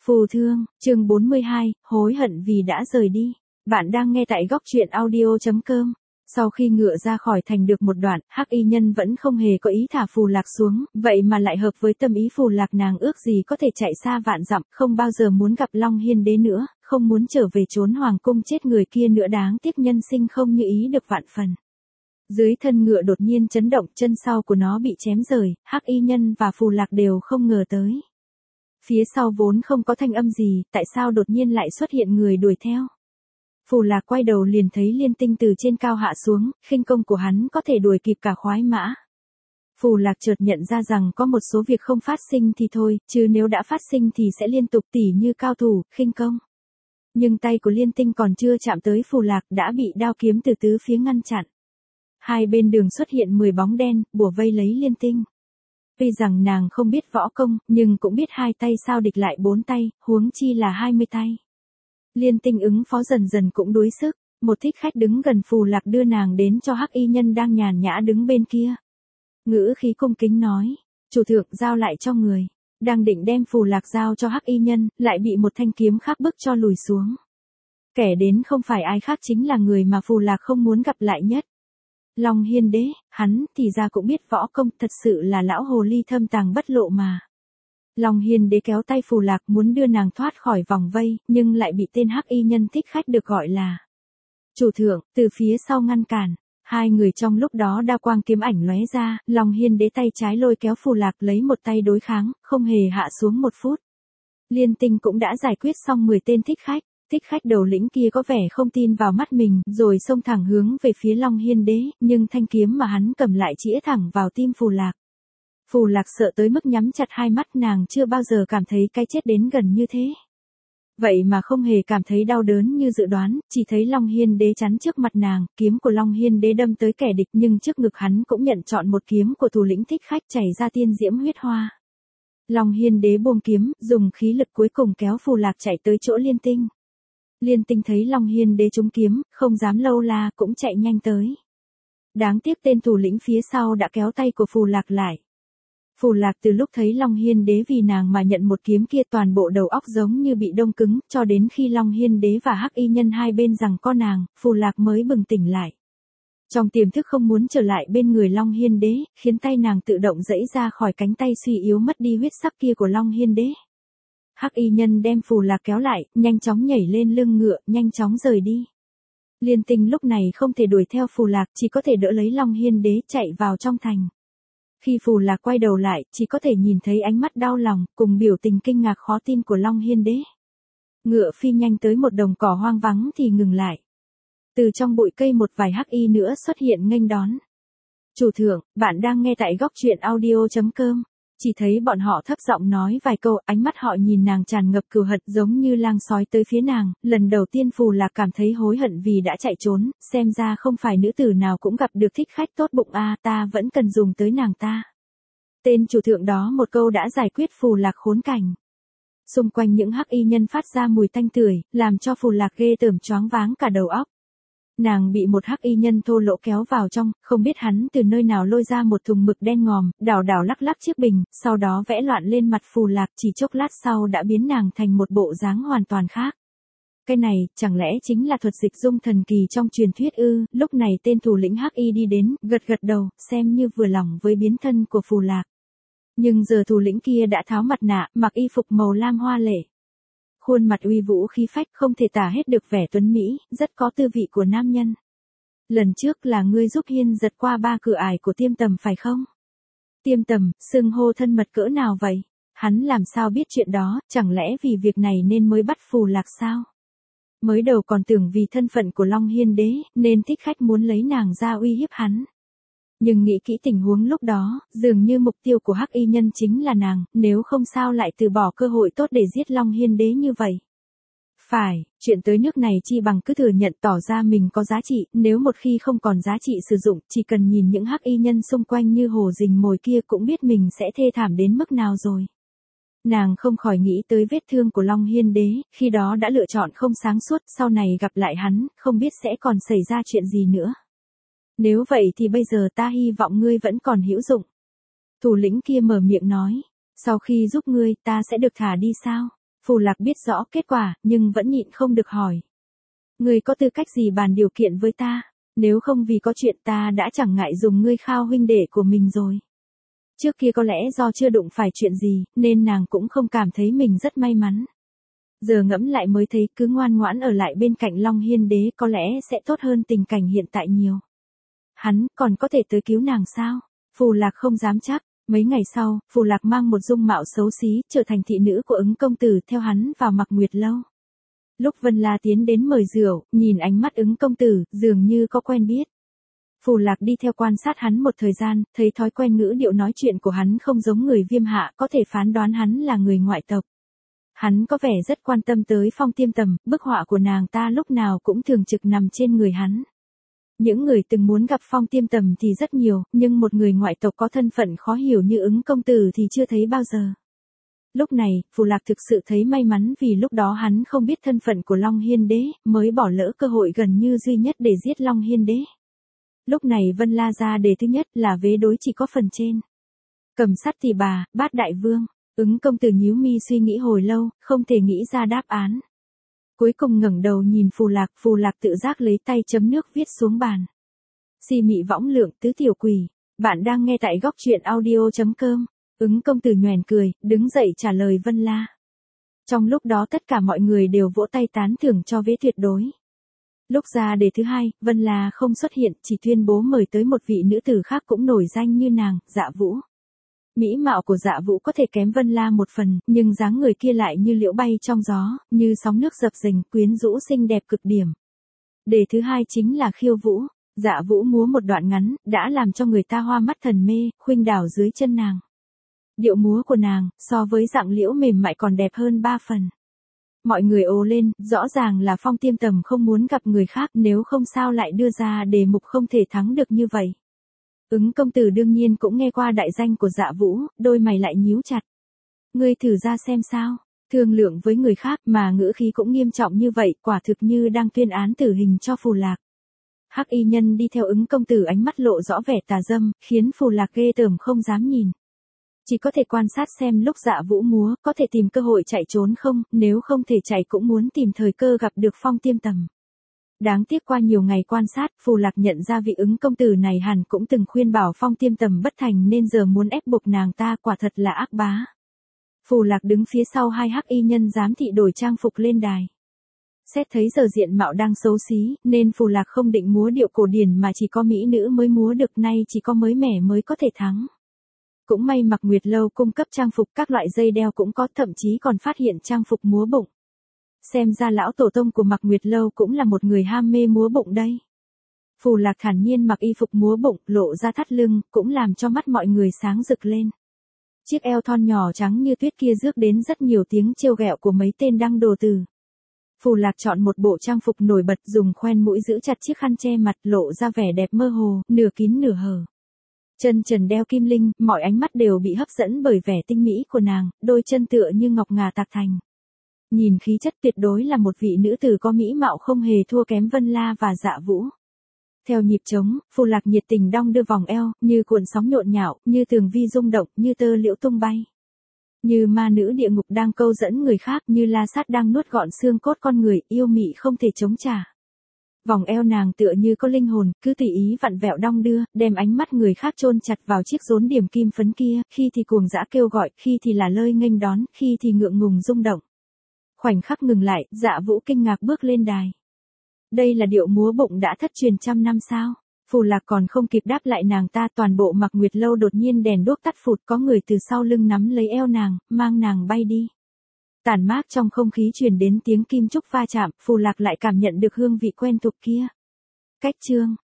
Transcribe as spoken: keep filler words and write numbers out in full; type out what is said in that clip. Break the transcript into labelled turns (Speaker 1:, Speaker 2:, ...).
Speaker 1: Phù thương, chương bốn mươi hai, hối hận vì đã rời đi. Bạn đang nghe tại góc truyện audio chấm com. Sau khi ngựa ra khỏi thành được một đoạn, Hắc Y Nhân vẫn không hề có ý thả Phù Lạc xuống, vậy mà lại hợp với tâm ý Phù Lạc, nàng ước gì có thể chạy xa vạn dặm, không bao giờ muốn gặp Long Hiên Đế nữa, không muốn trở về trốn hoàng cung chết người kia nữa, đáng tiếc nhân sinh không như ý được vạn phần. Dưới thân ngựa đột nhiên chấn động, chân sau của nó bị chém rời, Hắc Y Nhân và Phù Lạc đều không ngờ tới. Phía sau vốn không có thanh âm gì, tại sao đột nhiên lại xuất hiện người đuổi theo. Phù Lạc quay đầu liền thấy Liên Tinh từ trên cao hạ xuống, khinh công của hắn có thể đuổi kịp cả khoái mã. Phù Lạc chợt nhận ra rằng có một số việc không phát sinh thì thôi, chứ nếu đã phát sinh thì sẽ liên tục, tỉ như cao thủ, khinh công. Nhưng tay của Liên Tinh còn chưa chạm tới Phù Lạc đã bị đao kiếm từ tứ phía ngăn chặn. Hai bên đường xuất hiện mười bóng đen, bủa vây lấy Liên Tinh. Tuy rằng nàng không biết võ công, nhưng cũng biết hai tay sao địch lại bốn tay, huống chi là hai mươi tay. Liên Tinh ứng phó dần dần cũng đuối sức, một thích khách đứng gần Phù Lạc đưa nàng đến cho Hắc Y Nhân đang nhàn nhã đứng bên kia. Ngữ khí cung kính nói, chủ thượng giao lại cho người. Đang định đem Phù Lạc giao cho Hắc Y Nhân, lại bị một thanh kiếm khác bức cho lùi xuống. Kẻ đến không phải ai khác chính là người mà Phù Lạc không muốn gặp lại nhất. Long Hiên Đế, hắn thì ra cũng biết võ công, thật sự là lão hồ ly thâm tàng bất lộ mà. Long Hiên Đế kéo tay Phù Lạc muốn đưa nàng thoát khỏi vòng vây, nhưng lại bị tên Hắc Y Nhân thích khách được gọi là chủ thượng, từ phía sau ngăn cản. Hai người trong lúc đó đao quang kiếm ảnh lóe ra, Long Hiên Đế tay trái lôi kéo Phù Lạc lấy một tay đối kháng, không hề hạ xuống một phút. Liên Tinh cũng đã giải quyết xong mười tên thích khách. Thích khách đầu lĩnh kia có vẻ không tin vào mắt mình, rồi xông thẳng hướng về phía Long Hiên Đế, nhưng thanh kiếm mà hắn cầm lại chĩa thẳng vào tim Phù Lạc. Phù Lạc sợ tới mức nhắm chặt hai mắt, nàng chưa bao giờ cảm thấy cái chết đến gần như thế. Vậy mà không hề cảm thấy đau đớn như dự đoán, chỉ thấy Long Hiên Đế chắn trước mặt nàng, kiếm của Long Hiên Đế đâm tới kẻ địch, nhưng trước ngực hắn cũng nhận trọn một kiếm của thủ lĩnh thích khách chảy ra tiên diễm huyết hoa. Long Hiên Đế buông kiếm, dùng khí lực cuối cùng kéo Phù Lạc chạy tới chỗ Liên Tinh. Liên Tinh thấy Long Hiên Đế trúng kiếm, không dám lâu la, cũng chạy nhanh tới. Đáng tiếc tên thủ lĩnh phía sau đã kéo tay của Phù Lạc lại. Phù Lạc từ lúc thấy Long Hiên Đế vì nàng mà nhận một kiếm kia, toàn bộ đầu óc giống như bị đông cứng, cho đến khi Long Hiên Đế và Hắc Y Nhân hai bên giằng co nàng, Phù Lạc mới bừng tỉnh lại. Trong tiềm thức không muốn trở lại bên người Long Hiên Đế, khiến tay nàng tự động giãy ra khỏi cánh tay suy yếu mất đi huyết sắc kia của Long Hiên Đế. Hắc Y Nhân đem Phù Lạc kéo lại, nhanh chóng nhảy lên lưng ngựa, nhanh chóng rời đi. Liên Tinh lúc này không thể đuổi theo Phù Lạc, chỉ có thể đỡ lấy Long Hiên Đế chạy vào trong thành. Khi Phù Lạc quay đầu lại, chỉ có thể nhìn thấy ánh mắt đau lòng, cùng biểu tình kinh ngạc khó tin của Long Hiên Đế. Ngựa phi nhanh tới một đồng cỏ hoang vắng thì ngừng lại. Từ trong bụi cây một vài hắc y nữa xuất hiện nghênh đón. Chủ thượng, bạn đang nghe tại góc truyện audio chấm com. Chỉ thấy bọn họ thấp giọng nói vài câu, ánh mắt họ nhìn nàng tràn ngập cừu hận, giống như lang sói tới phía nàng. Lần đầu tiên Phù Lạc cảm thấy hối hận vì đã chạy trốn, xem ra không phải nữ tử nào cũng gặp được thích khách tốt bụng a, à, ta vẫn cần dùng tới nàng ta. Tên chủ thượng đó một câu đã giải quyết Phù Lạc khốn cảnh. Xung quanh những hắc y nhân phát ra mùi tanh tưởi, làm cho Phù Lạc ghê tởm choáng váng cả đầu óc. Nàng bị một hắc y nhân thô lỗ kéo vào trong, không biết hắn từ nơi nào lôi ra một thùng mực đen ngòm, đảo đảo lắc lắc chiếc bình, sau đó vẽ loạn lên mặt Phù Lạc, chỉ chốc lát sau đã biến nàng thành một bộ dáng hoàn toàn khác. Cái này, chẳng lẽ chính là thuật dịch dung thần kỳ trong truyền thuyết ư? Lúc này tên thủ lĩnh hắc y đi đến, gật gật đầu, xem như vừa lòng với biến thân của Phù Lạc. Nhưng giờ thủ lĩnh kia đã tháo mặt nạ, mặc y phục màu lam hoa lệ. Khuôn mặt uy vũ khí phách, không thể tả hết được vẻ tuấn mỹ, rất có tư vị của nam nhân. Lần trước là ngươi giúp Hiên giật qua ba cửa ải của Tiêm Tầm phải không? Tiêm Tầm, xưng hô thân mật cỡ nào vậy? Hắn làm sao biết chuyện đó, chẳng lẽ vì việc này nên mới bắt Phù Lạc sao? Mới đầu còn tưởng vì thân phận của Long Hiên Đế, nên thích khách muốn lấy nàng ra uy hiếp hắn. Nhưng nghĩ kỹ tình huống lúc đó, dường như mục tiêu của hắc y nhân chính là nàng, nếu không sao lại từ bỏ cơ hội tốt để giết Long Hiên Đế như vậy. Phải, chuyện tới nước này chi bằng cứ thừa nhận tỏ ra mình có giá trị, nếu một khi không còn giá trị sử dụng, chỉ cần nhìn những hắc y nhân xung quanh như hổ rình mồi kia cũng biết mình sẽ thê thảm đến mức nào rồi. Nàng không khỏi nghĩ tới vết thương của Long Hiên Đế, khi đó đã lựa chọn không sáng suốt, sau này gặp lại hắn, không biết sẽ còn xảy ra chuyện gì nữa. Nếu vậy thì bây giờ ta hy vọng ngươi vẫn còn hữu dụng. Thủ lĩnh kia mở miệng nói, sau khi giúp ngươi ta sẽ được thả đi sao? Phù Lạc biết rõ kết quả, nhưng vẫn nhịn không được hỏi. Ngươi có tư cách gì bàn điều kiện với ta? Nếu không vì có chuyện ta đã chẳng ngại dùng ngươi khao huynh đệ của mình rồi. Trước kia có lẽ do chưa đụng phải chuyện gì, nên nàng cũng không cảm thấy mình rất may mắn. Giờ ngẫm lại mới thấy cứ ngoan ngoãn ở lại bên cạnh Long Hiên Đế có lẽ sẽ tốt hơn tình cảnh hiện tại nhiều. Hắn còn có thể tới cứu nàng sao? Phù Lạc không dám chắc. Mấy ngày sau, Phù Lạc mang một dung mạo xấu xí, trở thành thị nữ của Ứng công tử theo hắn vào Mặc Nguyệt lâu. Lúc Vân La tiến đến mời rượu, nhìn ánh mắt Ứng công tử, dường như có quen biết. Phù Lạc đi theo quan sát hắn một thời gian, thấy thói quen ngữ điệu nói chuyện của hắn không giống người Viêm Hạ, có thể phán đoán hắn là người ngoại tộc. Hắn có vẻ rất quan tâm tới Phong Tiêm Tầm, bức họa của nàng ta lúc nào cũng thường trực nằm trên người hắn. Những người từng muốn gặp Phong Tiêm Tầm thì rất nhiều, nhưng một người ngoại tộc có thân phận khó hiểu như Ứng công tử thì chưa thấy bao giờ. Lúc này, Phù Lạc thực sự thấy may mắn vì lúc đó hắn không biết thân phận của Long Hiên Đế, mới bỏ lỡ cơ hội gần như duy nhất để giết Long Hiên Đế. Lúc này Vân La ra đề thứ nhất là vế đối chỉ có phần trên. Cầm sắt thì bà, bát đại vương. Ứng công tử nhíu mi suy nghĩ hồi lâu, không thể nghĩ ra đáp án. Cuối cùng ngẩng đầu nhìn Phù Lạc, Phù Lạc tự giác lấy tay chấm nước viết xuống bàn. Si mị võng lượng tứ tiểu quỷ. Bạn đang nghe tại góc truyện audio chấm com. Ứng công tử nhoẻn cười, đứng dậy trả lời Vân La. Trong lúc đó tất cả mọi người đều vỗ tay tán thưởng cho vế tuyệt đối. Lúc ra đề thứ hai, Vân La không xuất hiện, chỉ tuyên bố mời tới một vị nữ tử khác cũng nổi danh như nàng, Dạ Vũ. Mỹ mạo của Dạ Vũ có thể kém Vân La một phần, nhưng dáng người kia lại như liễu bay trong gió, như sóng nước dập dềnh, quyến rũ xinh đẹp cực điểm. Đề thứ hai chính là khiêu vũ. Dạ Vũ múa một đoạn ngắn, đã làm cho người ta hoa mắt thần mê, khuynh đảo dưới chân nàng. Điệu múa của nàng, so với dạng liễu mềm mại còn đẹp hơn ba phần. Mọi người ồ lên, rõ ràng là Phong Tiêm Tầm không muốn gặp người khác, nếu không sao lại đưa ra đề mục không thể thắng được như vậy. Ứng công tử đương nhiên cũng nghe qua đại danh của Dạ Vũ, đôi mày lại nhíu chặt. Ngươi thử ra xem sao, thương lượng với người khác mà ngữ khí cũng nghiêm trọng như vậy, quả thực như đang tuyên án tử hình cho Phù Lạc. Hắc y nhân đi theo Ứng công tử ánh mắt lộ rõ vẻ tà dâm, khiến Phù Lạc ghê tởm không dám nhìn. Chỉ có thể quan sát xem lúc Dạ Vũ múa, có thể tìm cơ hội chạy trốn không, nếu không thể chạy cũng muốn tìm thời cơ gặp được Phong Tiêm Tầm. Đáng tiếc qua nhiều ngày quan sát, Phù Lạc nhận ra vị Ứng công tử này hẳn cũng từng khuyên bảo Phong Tiêm Tầm bất thành nên giờ muốn ép buộc nàng ta, quả thật là ác bá. Phù Lạc đứng phía sau hai hắc y nhân giám thị đổi trang phục lên đài. Xét thấy giờ diện mạo đang xấu xí, nên Phù Lạc không định múa điệu cổ điển mà chỉ có mỹ nữ mới múa được, nay chỉ có mới mẻ mới có thể thắng. Cũng may Mặc Nguyệt lâu cung cấp trang phục, các loại dây đeo cũng có, thậm chí còn phát hiện trang phục múa bụng. Xem ra lão tổ tông của Mặc Nguyệt lâu cũng là một người ham mê múa bụng đây. Phù Lạc thản nhiên mặc y phục múa bụng, lộ ra thắt lưng, cũng làm cho mắt mọi người sáng rực lên. Chiếc eo thon nhỏ trắng như tuyết kia rước đến rất nhiều tiếng trêu ghẹo của mấy tên đăng đồ tử. Phù Lạc chọn một bộ trang phục nổi bật, dùng khoen mũi giữ chặt chiếc khăn che mặt, lộ ra vẻ đẹp mơ hồ, nửa kín nửa hở. Chân trần đeo kim linh, mọi ánh mắt đều bị hấp dẫn bởi vẻ tinh mỹ của nàng, đôi chân tựa như ngọc ngà tạc thành. Nhìn khí chất tuyệt đối là một vị nữ tử có mỹ mạo không hề thua kém Vân La và Dạ Vũ. Theo nhịp trống, Phù Lạc nhiệt tình đong đưa vòng eo, như cuộn sóng nhộn nhạo, như tường vi rung động, như tơ liễu tung bay. Như ma nữ địa ngục đang câu dẫn người khác, như la sát đang nuốt gọn xương cốt con người, yêu mị không thể chống trả. Vòng eo nàng tựa như có linh hồn, cứ tùy ý vặn vẹo đong đưa, đem ánh mắt người khác chôn chặt vào chiếc rốn điểm kim phấn kia, khi thì cuồng dã kêu gọi, khi thì là lơi nghênh đón, khi thì ngượng ngùng rung động. Khoảnh khắc ngừng lại, Dạ Vũ kinh ngạc bước lên đài. Đây là điệu múa bụng đã thất truyền trăm năm sao? Phù Lạc còn không kịp đáp lại nàng ta, toàn bộ Mặc Nguyệt lâu đột nhiên đèn đuốc tắt phụt, có người từ sau lưng nắm lấy eo nàng, mang nàng bay đi. Tản mát trong không khí truyền đến tiếng kim trúc va chạm, Phù Lạc lại cảm nhận được hương vị quen thuộc kia. Cách chương